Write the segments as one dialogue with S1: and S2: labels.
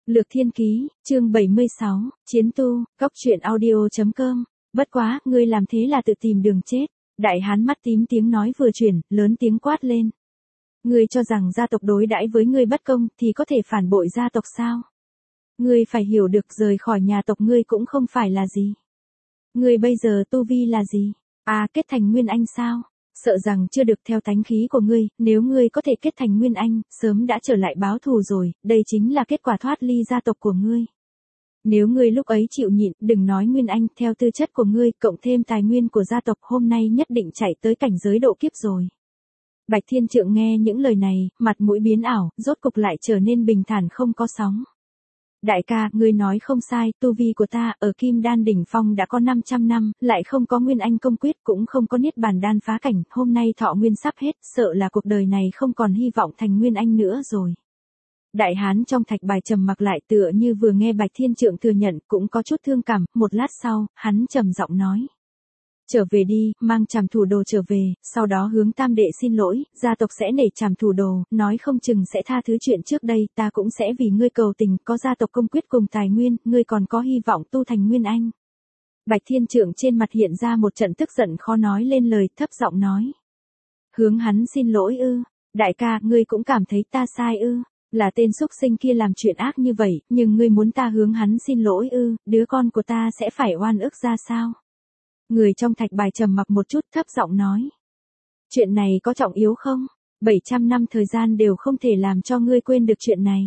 S1: Lược Thiên Ký, chương 76, Chiến tu, góc truyện audio.com. Bất quá, ngươi làm thế là tự tìm đường chết. Đại hán mắt tím tiếng nói vừa chuyển, lớn tiếng quát lên. Ngươi cho rằng gia tộc đối đãi với ngươi bất công thì có thể phản bội gia tộc sao? Ngươi phải hiểu được rời khỏi nhà tộc ngươi cũng không phải là gì. Ngươi bây giờ tu vi là gì? À, kết thành Nguyên Anh sao? Sợ rằng chưa được theo tánh khí của ngươi, nếu ngươi có thể kết thành Nguyên Anh, sớm đã trở lại báo thù rồi, đây chính là kết quả thoát ly gia tộc của ngươi. Nếu ngươi lúc ấy chịu nhịn, đừng nói Nguyên Anh, theo tư chất của ngươi, cộng thêm tài nguyên của gia tộc hôm nay nhất định chạy tới cảnh giới độ kiếp rồi. Bạch Thiên Trượng nghe những lời này, mặt mũi biến ảo, rốt cục lại trở nên bình thản không có sóng. Đại ca, ngươi nói không sai, tu vi của ta ở Kim Đan đỉnh phong đã có 500 năm, lại không có Nguyên Anh công quyết cũng không có Niết Bàn đan phá cảnh, hôm nay thọ nguyên sắp hết, sợ là cuộc đời này không còn hy vọng thành Nguyên Anh nữa rồi. Đại hán trong thạch bài trầm mặc lại tựa như vừa nghe Bạch Thiên Trượng thừa nhận, cũng có chút thương cảm, một lát sau, hắn trầm giọng nói. Trở về đi, mang trảm thủ đồ trở về, sau đó hướng tam đệ xin lỗi, gia tộc sẽ nể trảm thủ đồ, nói không chừng sẽ tha thứ chuyện trước đây, ta cũng sẽ vì ngươi cầu tình, có gia tộc công quyết cùng tài nguyên, ngươi còn có hy vọng tu thành Nguyên Anh. Bạch Thiên Trượng trên mặt hiện ra một trận tức giận khó nói lên lời, thấp giọng nói. Hướng hắn xin lỗi ư, đại ca, ngươi cũng cảm thấy ta sai ư, là tên xúc sinh kia làm chuyện ác như vậy, nhưng ngươi muốn ta hướng hắn xin lỗi ư, đứa con của ta sẽ phải oan ức ra sao? Người trong thạch bài trầm mặc một chút thấp giọng nói. Chuyện này có trọng yếu không? 700 năm thời gian đều không thể làm cho ngươi quên được chuyện này.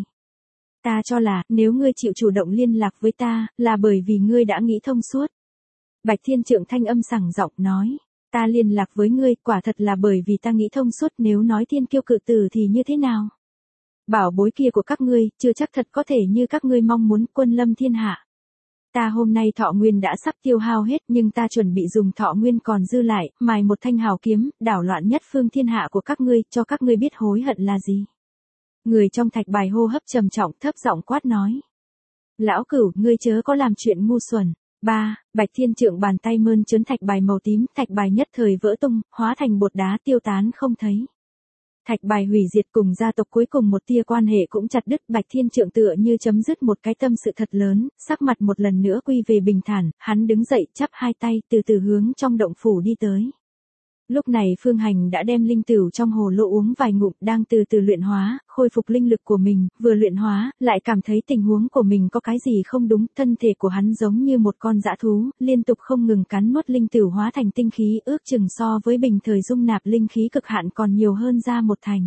S1: Ta cho là, nếu ngươi chịu chủ động liên lạc với ta, là bởi vì ngươi đã nghĩ thông suốt. Bạch Thiên Trượng thanh âm sảng giọng nói. Ta liên lạc với ngươi, quả thật là bởi vì ta nghĩ thông suốt, nếu nói thiên kiêu cự tử thì như thế nào? Bảo bối kia của các ngươi, chưa chắc thật có thể như các ngươi mong muốn quân lâm thiên hạ. Ta hôm nay thọ nguyên đã sắp tiêu hao hết nhưng ta chuẩn bị dùng thọ nguyên còn dư lại, mài một thanh hào kiếm, đảo loạn nhất phương thiên hạ của các ngươi, cho các ngươi biết hối hận là gì. Người trong thạch bài hô hấp trầm trọng thấp giọng quát nói. Lão Cửu, ngươi chớ có làm chuyện ngu xuẩn. Bạch Thiên Trượng bàn tay mơn trớn thạch bài màu tím, thạch bài nhất thời vỡ tung, hóa thành bột đá tiêu tán không thấy. Thạch bài hủy diệt cùng gia tộc cuối cùng một tia quan hệ cũng chặt đứt. Bạch Thiên Trượng tựa như chấm dứt một cái tâm sự thật lớn, sắc mặt một lần nữa quy về bình thản, hắn đứng dậy chắp hai tay từ từ hướng trong động phủ đi tới. Lúc này Phương Hành đã đem linh tửu trong hồ lô uống vài ngụm, đang từ từ luyện hóa, khôi phục linh lực của mình, vừa luyện hóa, lại cảm thấy tình huống của mình có cái gì không đúng, thân thể của hắn giống như một con dã thú, liên tục không ngừng cắn nuốt linh tửu hóa thành tinh khí, ước chừng so với bình thời dung nạp linh khí cực hạn còn nhiều hơn ra một thành.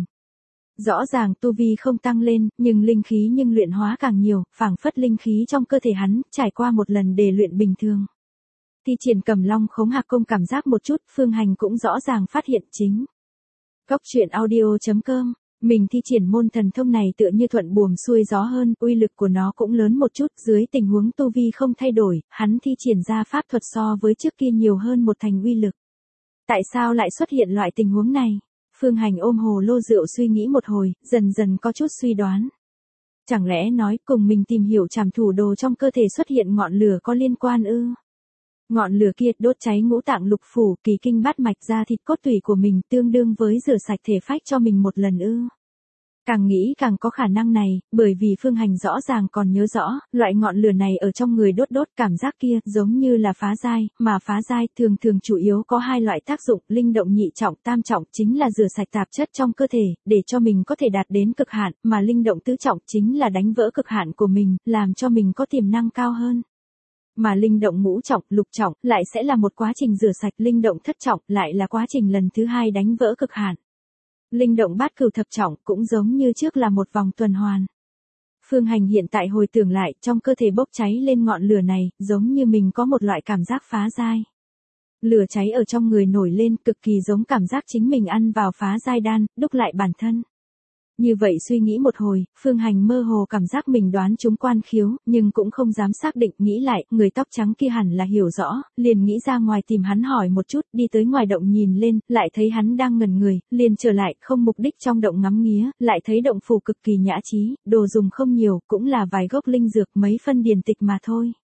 S1: Rõ ràng tu vi không tăng lên, nhưng linh khí luyện hóa càng nhiều, phảng phất linh khí trong cơ thể hắn, trải qua một lần để luyện bình thường. Thi triển Cầm Long Khống Hạc Công cảm giác một chút, Phương Hành cũng rõ ràng phát hiện chính. Góc truyện audio.com, mình thi triển môn thần thông này tựa như thuận buồm xuôi gió hơn, uy lực của nó cũng lớn một chút, dưới tình huống tu vi không thay đổi, hắn thi triển ra pháp thuật so với trước kia nhiều hơn một thành uy lực. Tại sao lại xuất hiện loại tình huống này? Phương Hành ôm hồ lô rượu suy nghĩ một hồi, dần dần có chút suy đoán. Chẳng lẽ nói cùng mình tìm hiểu trảm thủ đồ trong cơ thể xuất hiện ngọn lửa có liên quan ư? Ngọn lửa kia đốt cháy ngũ tạng lục phủ, kỳ kinh bát mạch ra thịt cốt tủy của mình, tương đương với rửa sạch thể phách cho mình một lần ư. Càng nghĩ càng có khả năng này, bởi vì Phương Hành rõ ràng còn nhớ rõ, loại ngọn lửa này ở trong người đốt cảm giác kia, giống như là phá giai, mà phá giai thường chủ yếu có hai loại tác dụng, linh động nhị trọng, tam trọng chính là rửa sạch tạp chất trong cơ thể, để cho mình có thể đạt đến cực hạn, mà linh động tứ trọng chính là đánh vỡ cực hạn của mình, làm cho mình có tiềm năng cao hơn. Mà linh động ngũ trọng, lục trọng, lại sẽ là một quá trình rửa sạch, linh động thất trọng, lại là quá trình lần thứ hai đánh vỡ cực hạn. Linh động bát cửu thập trọng, cũng giống như trước là một vòng tuần hoàn. Phương Hành hiện tại hồi tưởng lại, trong cơ thể bốc cháy lên ngọn lửa này, giống như mình có một loại cảm giác phá giai. Lửa cháy ở trong người nổi lên, cực kỳ giống cảm giác chính mình ăn vào phá giai đan, đúc lại bản thân. Như vậy suy nghĩ một hồi, Phương Hành mơ hồ cảm giác mình đoán trúng quan khiếu, nhưng cũng không dám xác định, nghĩ lại, người tóc trắng kia hẳn là hiểu rõ, liền nghĩ ra ngoài tìm hắn hỏi một chút, đi tới ngoài động nhìn lên, lại thấy hắn đang ngẩn người, liền trở lại, không mục đích trong động ngắm nghía, lại thấy động phủ cực kỳ nhã trí, đồ dùng không nhiều, cũng là vài gốc linh dược mấy phân điển tịch mà thôi.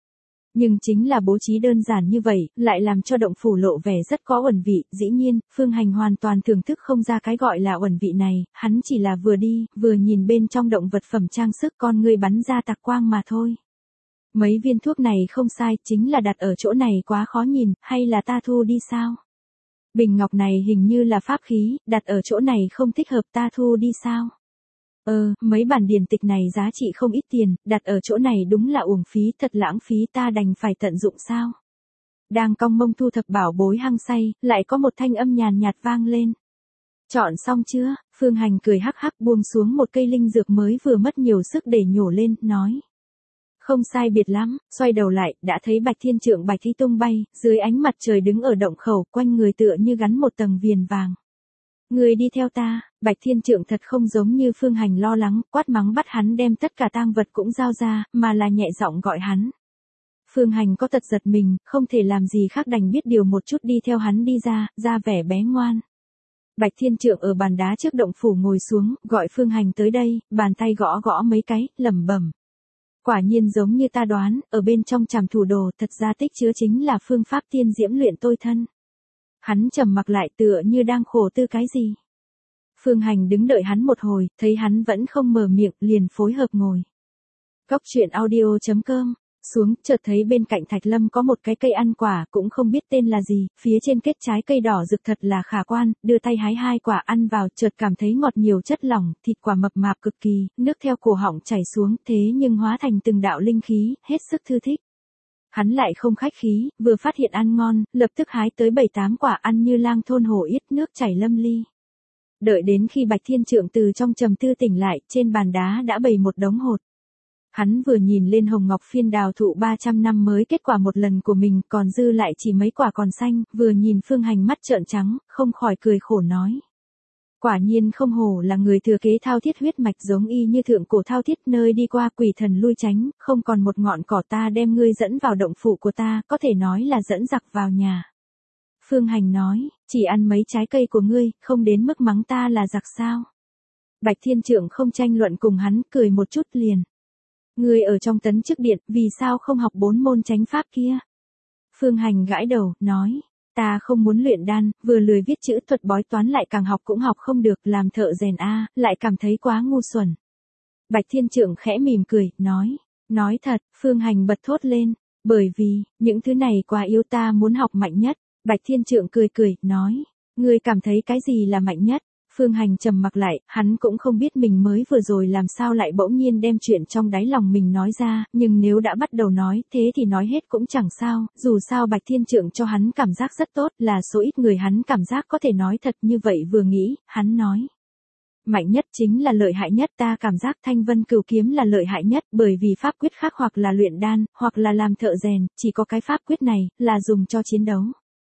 S1: Nhưng chính là bố trí đơn giản như vậy, lại làm cho động phủ lộ vẻ rất có uẩn vị, dĩ nhiên, Phương Hành hoàn toàn thưởng thức không ra cái gọi là uẩn vị này, hắn chỉ là vừa đi, vừa nhìn bên trong động vật phẩm trang sức con người bắn ra tạc quang mà thôi. Mấy viên thuốc này không sai, chính là đặt ở chỗ này quá khó nhìn, hay là ta thu đi sao? Bình ngọc này hình như là pháp khí, đặt ở chỗ này không thích hợp, ta thu đi sao? Mấy bản điển tịch này giá trị không ít tiền, đặt ở chỗ này đúng là uổng phí, thật lãng phí, ta đành phải tận dụng sao? Đang cong mông thu thập bảo bối hăng say, lại có một thanh âm nhàn nhạt vang lên. Chọn xong chưa? Phương Hành cười hắc hắc buông xuống một cây linh dược mới vừa mất nhiều sức để nhổ lên, nói. Không sai biệt lắm, xoay đầu lại, đã thấy Bạch Thiên Trượng Bạch Thi tung bay, dưới ánh mặt trời đứng ở động khẩu, quanh người tựa như gắn một tầng viền vàng. Người đi theo ta, Bạch Thiên Trượng thật không giống như Phương Hành lo lắng, quát mắng bắt hắn đem tất cả tang vật cũng giao ra, mà là nhẹ giọng gọi hắn. Phương Hành có tật giật mình, không thể làm gì khác đành biết điều một chút đi theo hắn đi ra vẻ bé ngoan. Bạch Thiên Trượng ở bàn đá trước động phủ ngồi xuống, gọi Phương Hành tới đây, bàn tay gõ gõ mấy cái, lẩm bẩm. Quả nhiên giống như ta đoán, ở bên trong trảm thủ đồ thật ra tích chứa chính là phương pháp tiên diễm luyện tôi thân. Hắn trầm mặc lại tựa như đang khổ tư cái gì. Phương Hành đứng đợi hắn một hồi, thấy hắn vẫn không mở miệng, liền phối hợp ngồi. Cóc truyện audio.com xuống, chợt thấy bên cạnh Thạch Lâm có một cái cây ăn quả, cũng không biết tên là gì, phía trên kết trái cây đỏ rực thật là khả quan, đưa tay hái 2 quả ăn vào, chợt cảm thấy ngọt nhiều chất lỏng, thịt quả mập mạp cực kỳ, nước theo cổ họng chảy xuống, thế nhưng hóa thành từng đạo linh khí, hết sức thư thích. Hắn lại không khách khí, vừa phát hiện ăn ngon, lập tức hái tới 7-8 quả ăn như lang thôn hổ yết, nước chảy lâm ly. Đợi đến khi Bạch Thiên Trượng từ trong trầm tư tỉnh lại, trên bàn đá đã bày một đống hột. Hắn vừa nhìn lên hồng ngọc phiên đào thụ 300 năm mới kết quả một lần của mình, còn dư lại chỉ mấy quả còn xanh, vừa nhìn Phương Hành mắt trợn trắng, không khỏi cười khổ nói. Quả nhiên không hổ là người thừa kế thao thiết huyết mạch, giống y như thượng cổ thao thiết, nơi đi qua quỷ thần lui tránh, không còn một ngọn cỏ, ta đem ngươi dẫn vào động phủ của ta, có thể nói là dẫn giặc vào nhà. Phương Hành nói, chỉ ăn mấy trái cây của ngươi, không đến mức mắng ta là giặc sao? Bạch Thiên Trượng không tranh luận cùng hắn, cười một chút liền. Ngươi ở trong tấn chức điện, vì sao không học 4 môn chánh pháp kia? Phương Hành gãi đầu, nói, ta không muốn luyện đan, vừa lười viết chữ thuật bói toán lại càng học cũng học không được, làm thợ rèn lại cảm thấy quá ngu xuẩn. Bạch Thiên Trượng khẽ mỉm cười, nói thật, Phương Hành bật thốt lên, bởi vì, những thứ này quá yếu, ta muốn học mạnh nhất. Bạch Thiên Trượng cười, nói, ngươi cảm thấy cái gì là mạnh nhất? Phương Hành trầm mặc lại, hắn cũng không biết mình mới vừa rồi làm sao lại bỗng nhiên đem chuyện trong đáy lòng mình nói ra, nhưng nếu đã bắt đầu nói, thế thì nói hết cũng chẳng sao, dù sao Bạch Thiên Trượng cho hắn cảm giác rất tốt, là số ít người hắn cảm giác có thể nói thật như vậy. Vừa nghĩ, hắn nói. Mạnh nhất chính là lợi hại nhất, ta cảm giác Thanh Vân Cửu Kiếm là lợi hại nhất, bởi vì pháp quyết khác hoặc là luyện đan, hoặc là làm thợ rèn, chỉ có cái pháp quyết này, là dùng cho chiến đấu.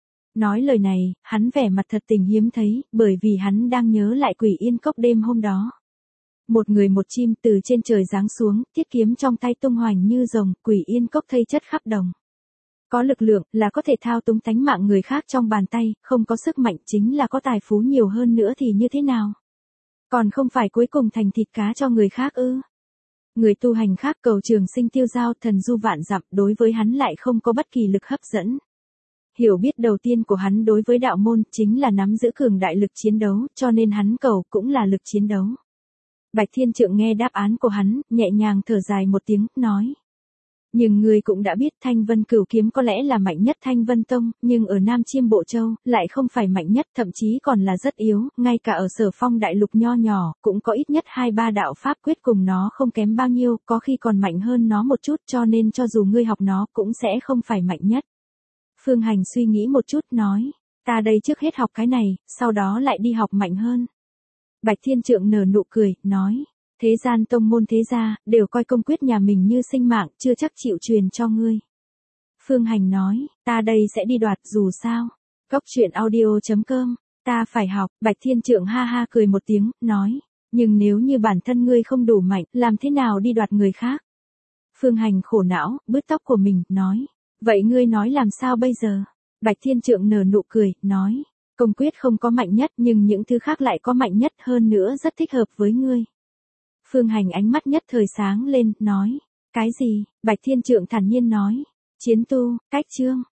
S1: Nói lời này, hắn vẻ mặt thật tình hiếm thấy, bởi vì hắn đang nhớ lại Quỷ Yên Cốc đêm hôm đó. Một người một chim từ trên trời giáng xuống, thiết kiếm trong tay tung hoành như rồng, Quỷ Yên Cốc thây chất khắp đồng. Có lực lượng, là có thể thao túng tánh mạng người khác trong bàn tay, không có sức mạnh chính là có tài phú nhiều hơn nữa thì như thế nào? Còn không phải cuối cùng thành thịt cá cho người khác ư? Người tu hành khác cầu trường sinh tiêu giao, thần du vạn dặm, đối với hắn lại không có bất kỳ lực hấp dẫn. Hiểu biết đầu tiên của hắn đối với đạo môn chính là nắm giữ cường đại lực chiến đấu, cho nên hắn cầu cũng là lực chiến đấu. Bạch Thiên Trượng nghe đáp án của hắn, nhẹ nhàng thở dài một tiếng, nói. Nhưng ngươi cũng đã biết Thanh Vân Cửu Kiếm có lẽ là mạnh nhất Thanh Vân Tông, nhưng ở Nam Chiêm Bộ Châu, lại không phải mạnh nhất, thậm chí còn là rất yếu, ngay cả ở Sở Phong đại lục nho nhỏ, cũng có ít nhất 2-3 đạo pháp quyết cùng nó không kém bao nhiêu, có khi còn mạnh hơn nó một chút, cho nên cho dù ngươi học nó cũng sẽ không phải mạnh nhất. Phương Hành suy nghĩ một chút, nói, ta đây trước hết học cái này, sau đó lại đi học mạnh hơn. Bạch Thiên Trượng nở nụ cười, nói, thế gian tông môn thế gia, đều coi công quyết nhà mình như sinh mạng, chưa chắc chịu truyền cho ngươi. Phương Hành nói, ta đây sẽ đi đoạt, dù sao. Cóc truyện audio.com, ta phải học. Bạch Thiên Trượng ha ha cười một tiếng, nói, nhưng nếu như bản thân ngươi không đủ mạnh, làm thế nào đi đoạt người khác? Phương Hành khổ não, bứt tóc của mình, nói, vậy ngươi nói làm sao bây giờ? Bạch Thiên Trượng nở nụ cười, nói, công quyết không có mạnh nhất nhưng những thứ khác lại có mạnh nhất, hơn nữa rất thích hợp với ngươi. Phương Hành ánh mắt nhất thời sáng lên, nói, cái gì? Bạch Thiên Trượng thản nhiên nói, Chiến tu, cách chương.